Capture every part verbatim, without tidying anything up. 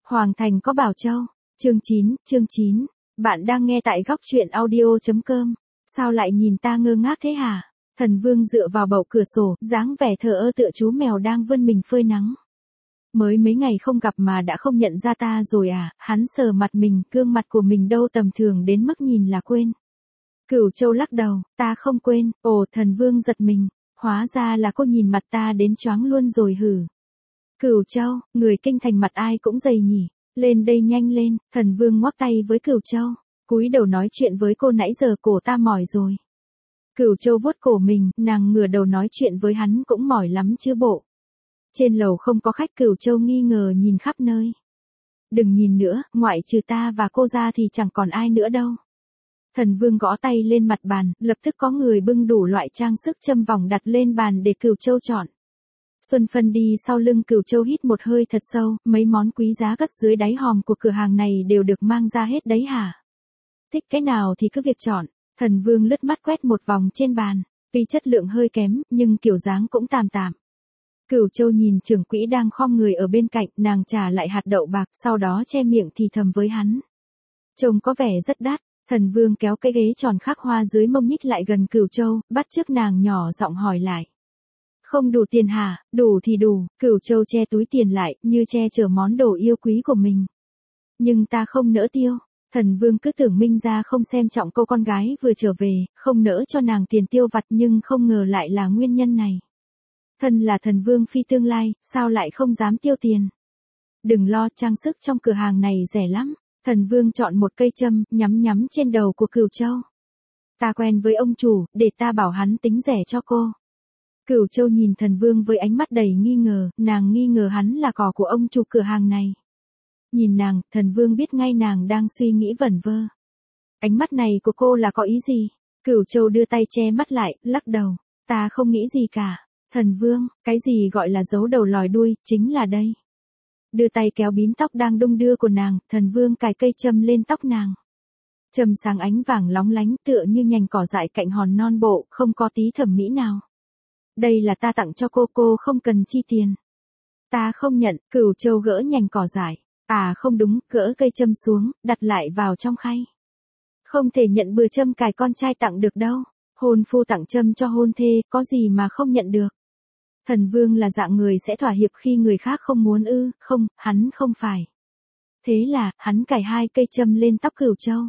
Hoàng thành có Bảo Châu. Chương chín, chương chín. Bạn đang nghe tại góc truyện audio.com. Sao lại nhìn ta ngơ ngác thế hả? Thần Vương dựa vào bậu cửa sổ, dáng vẻ thờ ơ tựa chú mèo đang vươn mình phơi nắng. Mới mấy ngày không gặp mà đã không nhận ra ta rồi à? Hắn sờ mặt mình, gương mặt của mình đâu tầm thường đến mức nhìn là quên. Cửu Châu lắc đầu, ta không quên. Ồ, Thần Vương giật mình, hóa ra là cô nhìn mặt ta đến choáng luôn rồi hử. Cửu Châu, người kinh thành mặt ai cũng dày nhỉ. Lên đây nhanh lên. Thần Vương ngoắc tay với Cửu Châu, cúi đầu nói chuyện với cô, nãy giờ cổ ta mỏi rồi. Cửu Châu vuốt cổ mình, nàng ngửa đầu nói chuyện với hắn cũng mỏi lắm chứ bộ. Trên lầu không có khách. Cửu Châu nghi ngờ nhìn khắp nơi. Đừng nhìn nữa, ngoại trừ ta và cô ra thì chẳng còn ai nữa đâu. Thần Vương gõ tay lên mặt bàn, lập tức có người bưng đủ loại trang sức châm vòng đặt lên bàn để Cửu Châu chọn. Xuân Phân đi sau lưng Cửu Châu hít một hơi thật sâu, mấy món quý giá cất dưới đáy hòm của cửa hàng này đều được mang ra hết đấy hả? Thích cái nào thì cứ việc chọn. Thần Vương lướt mắt quét một vòng trên bàn, tuy chất lượng hơi kém, nhưng kiểu dáng cũng tạm tạm. Cửu Châu nhìn trưởng quỹ đang khom người ở bên cạnh, nàng trả lại hạt đậu bạc, sau đó che miệng thì thầm với hắn. Trông có vẻ rất đắt. Thần Vương kéo cái ghế tròn khắc hoa dưới mông nhích lại gần Cửu Châu, bắt chước nàng nhỏ giọng hỏi lại. Không đủ tiền hả? Đủ thì đủ. Cửu Châu che túi tiền lại, như che chở món đồ yêu quý của mình. Nhưng ta không nỡ tiêu. Thần Vương cứ tưởng Minh gia không xem trọng cô con gái vừa trở về, không nỡ cho nàng tiền tiêu vặt, nhưng không ngờ lại là nguyên nhân này. Thân là thần vương phi tương lai, sao lại không dám tiêu tiền? Đừng lo, trang sức trong cửa hàng này rẻ lắm. Thần Vương chọn một cây châm, nhắm nhắm trên đầu của Cửu Châu. Ta quen với ông chủ, để ta bảo hắn tính rẻ cho cô. Cửu Châu nhìn Thần Vương với ánh mắt đầy nghi ngờ, nàng nghi ngờ hắn là cỏ của ông chủ cửa hàng này. Nhìn nàng, Thần Vương biết ngay nàng đang suy nghĩ vẩn vơ. Ánh mắt này của cô là có ý gì? Cửu Châu đưa tay che mắt lại, lắc đầu. Ta không nghĩ gì cả. Thần Vương, cái gì gọi là giấu đầu lòi đuôi, chính là đây. Đưa tay kéo bím tóc đang đung đưa của nàng, Thần Vương cài cây châm lên tóc nàng. Châm sáng ánh vàng lóng lánh tựa như nhành cỏ dại cạnh hòn non bộ, không có tí thẩm mỹ nào. Đây là ta tặng cho cô, cô không cần chi tiền. Ta không nhận. Cửu Châu gỡ nhành cỏ dại. À không đúng, gỡ cây châm xuống, đặt lại vào trong khay. Không thể nhận bừa châm cài con trai tặng được đâu. Hôn phu tặng châm cho hôn thê, có gì mà không nhận được. Thần Vương là dạng người sẽ thỏa hiệp khi người khác không muốn ư? Không, hắn không phải. Thế là, hắn cài hai cây châm lên tóc Cửu Châu.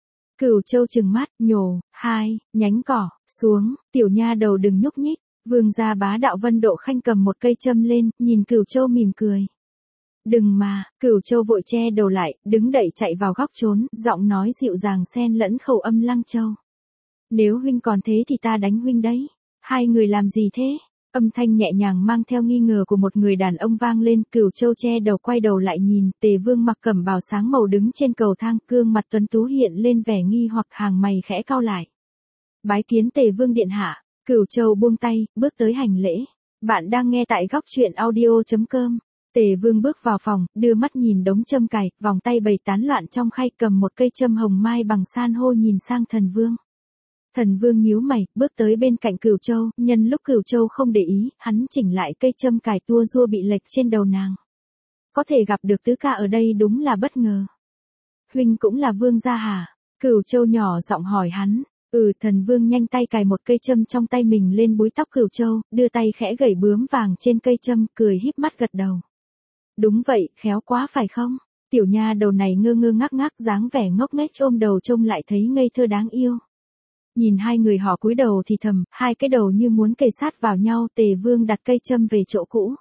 Cửu Châu trừng mắt, nhổ, hai, nhánh cỏ, xuống, tiểu nha đầu đừng nhúc nhích. Vương gia bá đạo Vân Độ Khanh cầm một cây châm lên, nhìn Cửu Châu mỉm cười. Đừng mà. Cửu Châu vội che đầu lại, đứng đậy chạy vào góc trốn, giọng nói dịu dàng xen lẫn khẩu âm Lăng Châu. Nếu huynh còn thế thì ta đánh huynh đấy. Hai người làm gì thế? Âm thanh nhẹ nhàng mang theo nghi ngờ của một người đàn ông vang lên. Cửu Châu che đầu quay đầu lại nhìn, Tề Vương mặc cẩm bào sáng màu đứng trên cầu thang, gương mặt tuấn tú hiện lên vẻ nghi hoặc, hàng mày khẽ cau lại. Bái kiến Tề Vương điện hạ. Cửu Châu buông tay, bước tới hành lễ. Bạn đang nghe tại góc truyện audio.com. Tề Vương bước vào phòng, đưa mắt nhìn đống châm cài, vòng tay bày tán loạn trong khay, cầm một cây châm hồng mai bằng san hô nhìn sang Thần Vương. Thần Vương nhíu mày, bước tới bên cạnh Cửu Châu, nhân lúc Cửu Châu không để ý, hắn chỉnh lại cây châm cài tua rua bị lệch trên đầu nàng. Có thể gặp được tứ ca ở đây đúng là bất ngờ. Huynh cũng là vương gia hả? Cửu Châu nhỏ giọng hỏi hắn. Ừ. Thần Vương nhanh tay cài một cây châm trong tay mình lên búi tóc Cửu Châu, đưa tay khẽ gẩy bướm vàng trên cây châm, cười híp mắt gật đầu. Đúng vậy, khéo quá phải không? Tiểu nha đầu này ngơ ngơ ngác ngác, dáng vẻ ngốc nghếch ôm đầu trông lại thấy ngây thơ đáng yêu. Nhìn hai người họ cúi đầu thì thầm, hai cái đầu như muốn kề sát vào nhau. Tề Vương đặt cây châm về chỗ cũ.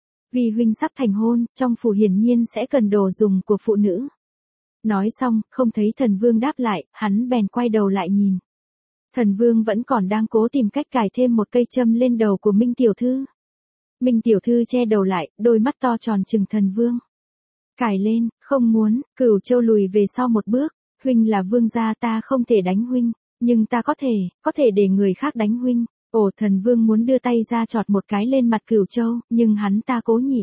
Vì huynh sắp thành hôn, trong phủ hiển nhiên sẽ cần đồ dùng của phụ nữ. Nói xong, không thấy Thần Vương đáp lại, hắn bèn quay đầu lại nhìn. Thần Vương vẫn còn đang cố tìm cách cài thêm một cây châm lên đầu của Minh tiểu thư. Minh tiểu thư che đầu lại, đôi mắt to tròn trừng Thần Vương. Cài lên. Không muốn. Cửu Châu lùi về sau một bước. Huynh là vương gia, ta không thể đánh huynh, nhưng ta có thể, có thể để người khác đánh huynh. Ồ. Thần Vương muốn đưa tay ra chọt một cái lên mặt Cửu Châu, nhưng hắn ta cố nhịn.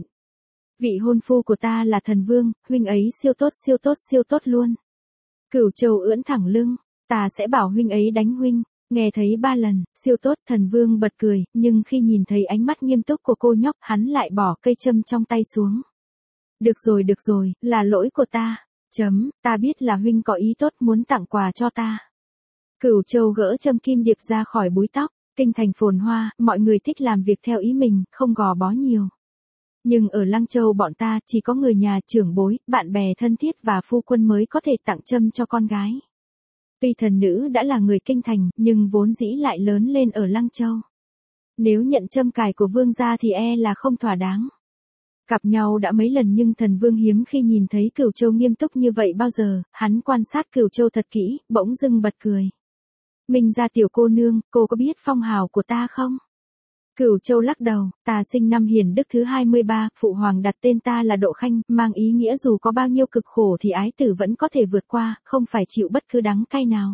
Vị hôn phu của ta là Thần Vương, huynh ấy siêu tốt siêu tốt siêu tốt luôn. Cửu Châu ưỡn thẳng lưng. Ta sẽ bảo huynh ấy đánh huynh. Nghe thấy ba lần, siêu tốt. Thần Vương bật cười, nhưng khi nhìn thấy ánh mắt nghiêm túc của cô nhóc, hắn lại bỏ cây châm trong tay xuống. Được rồi được rồi, là lỗi của ta. Chấm, ta biết là huynh có ý tốt muốn tặng quà cho ta. Cửu Châu gỡ châm kim điệp ra khỏi búi tóc, kinh thành phồn hoa, mọi người thích làm việc theo ý mình, không gò bó nhiều. Nhưng ở Lăng Châu bọn ta chỉ có người nhà, trưởng bối, bạn bè thân thiết và phu quân mới có thể tặng châm cho con gái. Tuy thần nữ đã là người kinh thành, nhưng vốn dĩ lại lớn lên ở Lăng Châu. Nếu nhận châm cài của vương gia thì e là không thỏa đáng. Gặp nhau đã mấy lần nhưng thần vương hiếm khi nhìn thấy Cửu Châu nghiêm túc như vậy bao giờ, hắn quan sát Cửu Châu thật kỹ, bỗng dưng bật cười. Minh gia tiểu cô nương, cô có biết phong hào của ta không? Cửu Châu lắc đầu, ta sinh năm Hiền Đức thứ hai mươi ba, phụ hoàng đặt tên ta là Độ Khanh, mang ý nghĩa dù có bao nhiêu cực khổ thì ái tử vẫn có thể vượt qua, không phải chịu bất cứ đắng cay nào.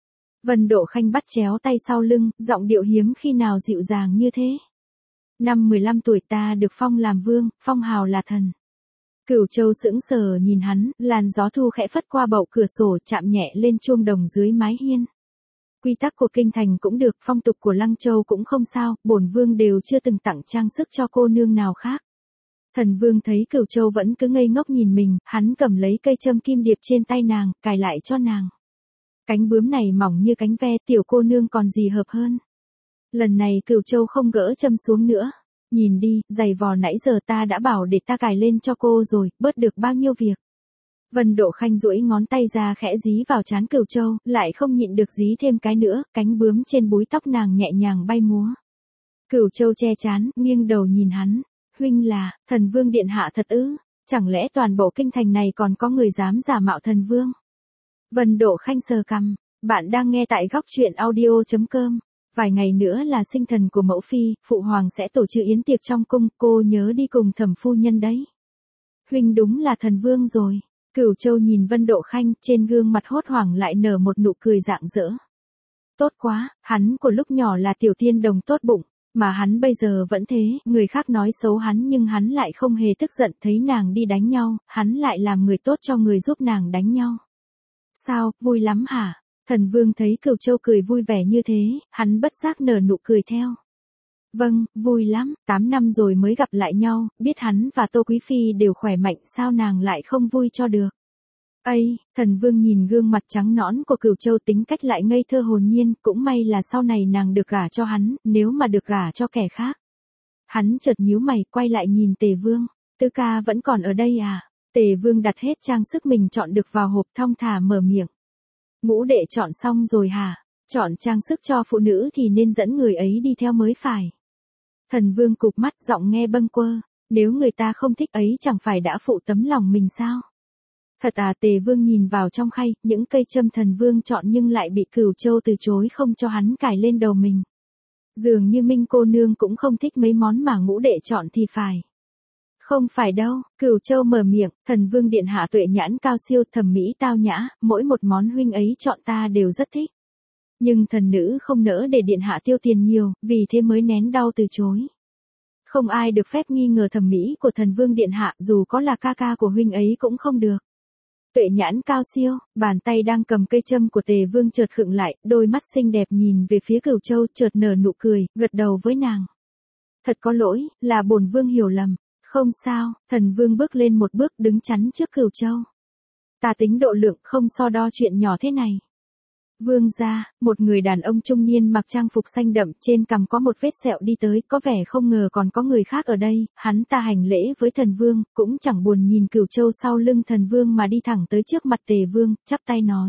Vân Độ Khanh bắt chéo tay sau lưng, giọng điệu hiếm khi nào dịu dàng như thế. Năm mười lăm tuổi ta được phong làm vương, phong hào là thần. Cửu Châu sững sờ nhìn hắn, làn gió thu khẽ phất qua bậu cửa sổ chạm nhẹ lên chuông đồng dưới mái hiên. Quy tắc của kinh thành cũng được, phong tục của Lăng Châu cũng không sao, bổn vương đều chưa từng tặng trang sức cho cô nương nào khác. Thần vương thấy Cửu Châu vẫn cứ ngây ngốc nhìn mình, hắn cầm lấy cây châm kim điệp trên tay nàng, cài lại cho nàng. Cánh bướm này mỏng như cánh ve, tiểu cô nương còn gì hợp hơn. Lần này Cửu Châu không gỡ châm xuống nữa. Nhìn đi, giày vò nãy giờ ta đã bảo để ta cài lên cho cô rồi, bớt được bao nhiêu việc. Vân Độ Khanh duỗi ngón tay ra khẽ dí vào trán Cửu Châu, lại không nhịn được dí thêm cái nữa, cánh bướm trên búi tóc nàng nhẹ nhàng bay múa. Cửu Châu che trán, nghiêng đầu nhìn hắn. Huynh là, thần vương điện hạ thật ư? Chẳng lẽ toàn bộ kinh thành này còn có người dám giả mạo thần vương? Vân Độ Khanh sờ cằm, bạn đang nghe tại góc truyện audio chấm com. Vài ngày nữa là sinh thần của mẫu phi, phụ hoàng sẽ tổ chức yến tiệc trong cung, cô nhớ đi cùng thẩm phu nhân đấy. Huynh đúng là thần vương rồi. Cửu Châu nhìn Vân Độ Khanh, trên gương mặt hốt hoảng lại nở một nụ cười rạng rỡ. Tốt quá, hắn của lúc nhỏ là tiểu tiên đồng tốt bụng, mà hắn bây giờ vẫn thế, người khác nói xấu hắn nhưng hắn lại không hề tức giận, thấy nàng đi đánh nhau, hắn lại làm người tốt cho người giúp nàng đánh nhau. Sao, vui lắm hả? Thần vương thấy Cửu Châu cười vui vẻ như thế, hắn bất giác nở nụ cười theo. Vâng, vui lắm, tám năm rồi mới gặp lại nhau, biết hắn và Tô Quý Phi đều khỏe mạnh, sao nàng lại không vui cho được. Ây, thần vương nhìn gương mặt trắng nõn của Cửu Châu tính cách lại ngây thơ hồn nhiên, cũng may là sau này nàng được gả cho hắn, nếu mà được gả cho kẻ khác. Hắn chợt nhíu mày, quay lại nhìn Tề Vương, Tứ ca vẫn còn ở đây à? Tề Vương đặt hết trang sức mình chọn được vào hộp thong thả mở miệng. Ngũ đệ chọn xong rồi hả? Chọn trang sức cho phụ nữ thì nên dẫn người ấy đi theo mới phải. Thần vương cụp mắt giọng nghe bâng quơ, nếu người ta không thích ấy chẳng phải đã phụ tấm lòng mình sao? Thật à? Tề Vương nhìn vào trong khay, những cây châm thần vương chọn nhưng lại bị Cửu Châu từ chối không cho hắn cài lên đầu mình. Dường như Minh cô nương cũng không thích mấy món mà ngũ đệ chọn thì phải. Không phải đâu, Cửu Châu mở miệng, thần vương điện hạ tuệ nhãn cao siêu, thẩm mỹ tao nhã, mỗi một món huynh ấy chọn ta đều rất thích. Nhưng thần nữ không nỡ để điện hạ tiêu tiền nhiều, vì thế mới nén đau từ chối. Không ai được phép nghi ngờ thẩm mỹ của thần vương điện hạ, dù có là ca ca của huynh ấy cũng không được. Tuệ nhãn cao siêu, bàn tay đang cầm cây châm của Tề Vương chợt khựng lại, đôi mắt xinh đẹp nhìn về phía Cửu Châu, chợt nở nụ cười, gật đầu với nàng. Thật có lỗi, là bổn vương hiểu lầm. Không sao, thần vương bước lên một bước đứng chắn trước Cửu Châu. Ta tính độ lượng, không so đo chuyện nhỏ thế này. Vương gia, một người đàn ông trung niên mặc trang phục xanh đậm, trên cằm có một vết sẹo đi tới, có vẻ không ngờ còn có người khác ở đây, hắn ta hành lễ với thần vương, cũng chẳng buồn nhìn Cửu Châu sau lưng thần vương mà đi thẳng tới trước mặt Tề Vương, chắp tay nói.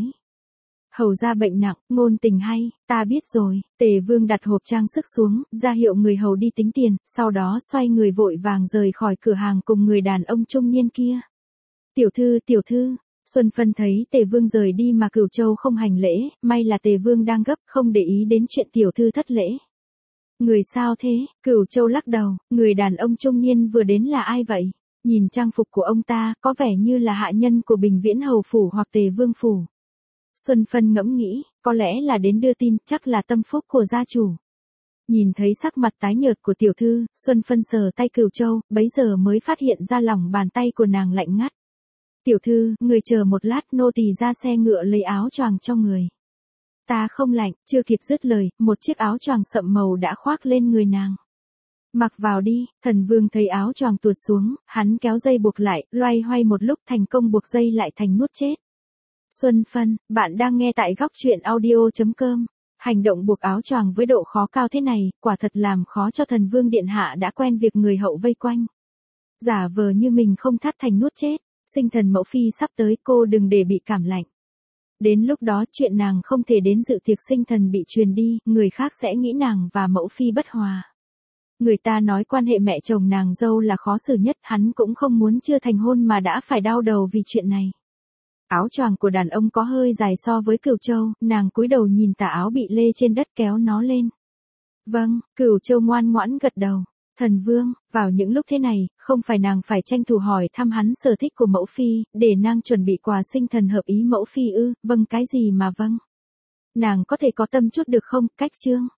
Hầu ra bệnh nặng, ngôn tình hay, ta biết rồi. Tề Vương đặt hộp trang sức xuống, ra hiệu người hầu đi tính tiền, sau đó xoay người vội vàng rời khỏi cửa hàng cùng người đàn ông trung niên kia. Tiểu thư, tiểu thư. Xuân Phân thấy Tề Vương rời đi mà Cửu Châu không hành lễ, may là Tề Vương đang gấp, không để ý đến chuyện tiểu thư thất lễ. Người sao thế? Cửu Châu lắc đầu, người đàn ông trung niên vừa đến là ai vậy? Nhìn trang phục của ông ta, có vẻ như là hạ nhân của Bình Viễn Hầu Phủ hoặc Tề Vương Phủ. Xuân Phân ngẫm nghĩ, có lẽ là đến đưa tin, chắc là tâm phúc của gia chủ. Nhìn thấy sắc mặt tái nhợt của tiểu thư, Xuân Phân sờ tay Cửu Châu, bấy giờ mới phát hiện ra lòng bàn tay của nàng lạnh ngắt. Tiểu thư, người chờ một lát, nô tỳ ra xe ngựa lấy áo choàng cho người. Ta không lạnh, chưa kịp dứt lời, một chiếc áo choàng sậm màu đã khoác lên người nàng. Mặc vào đi, thần vương thấy áo choàng tuột xuống, hắn kéo dây buộc lại, loay hoay một lúc thành công buộc dây lại thành nút chết. Xuân Phân, bạn đang nghe tại góc truyện audio.com. Hành động buộc áo choàng với độ khó cao thế này, quả thật làm khó cho thần vương điện hạ đã quen việc người hậu vây quanh. Giả vờ như mình không thắt thành nút chết, sinh thần mẫu phi sắp tới, cô đừng để bị cảm lạnh. Đến lúc đó chuyện nàng không thể đến dự tiệc sinh thần bị truyền đi, người khác sẽ nghĩ nàng và mẫu phi bất hòa. Người ta nói quan hệ mẹ chồng nàng dâu là khó xử nhất, hắn cũng không muốn chưa thành hôn mà đã phải đau đầu vì chuyện này. Áo choàng của đàn ông có hơi dài so với Cửu Châu, nàng cúi đầu nhìn tà áo bị lê trên đất kéo nó lên. Vâng, Cửu Châu ngoan ngoãn gật đầu. Thần vương, vào những lúc thế này, không phải nàng phải tranh thủ hỏi thăm hắn sở thích của mẫu phi, để nàng chuẩn bị quà sinh thần hợp ý mẫu phi ư? Vâng, cái gì mà vâng? Nàng có thể có tâm chút được không? Cách chương.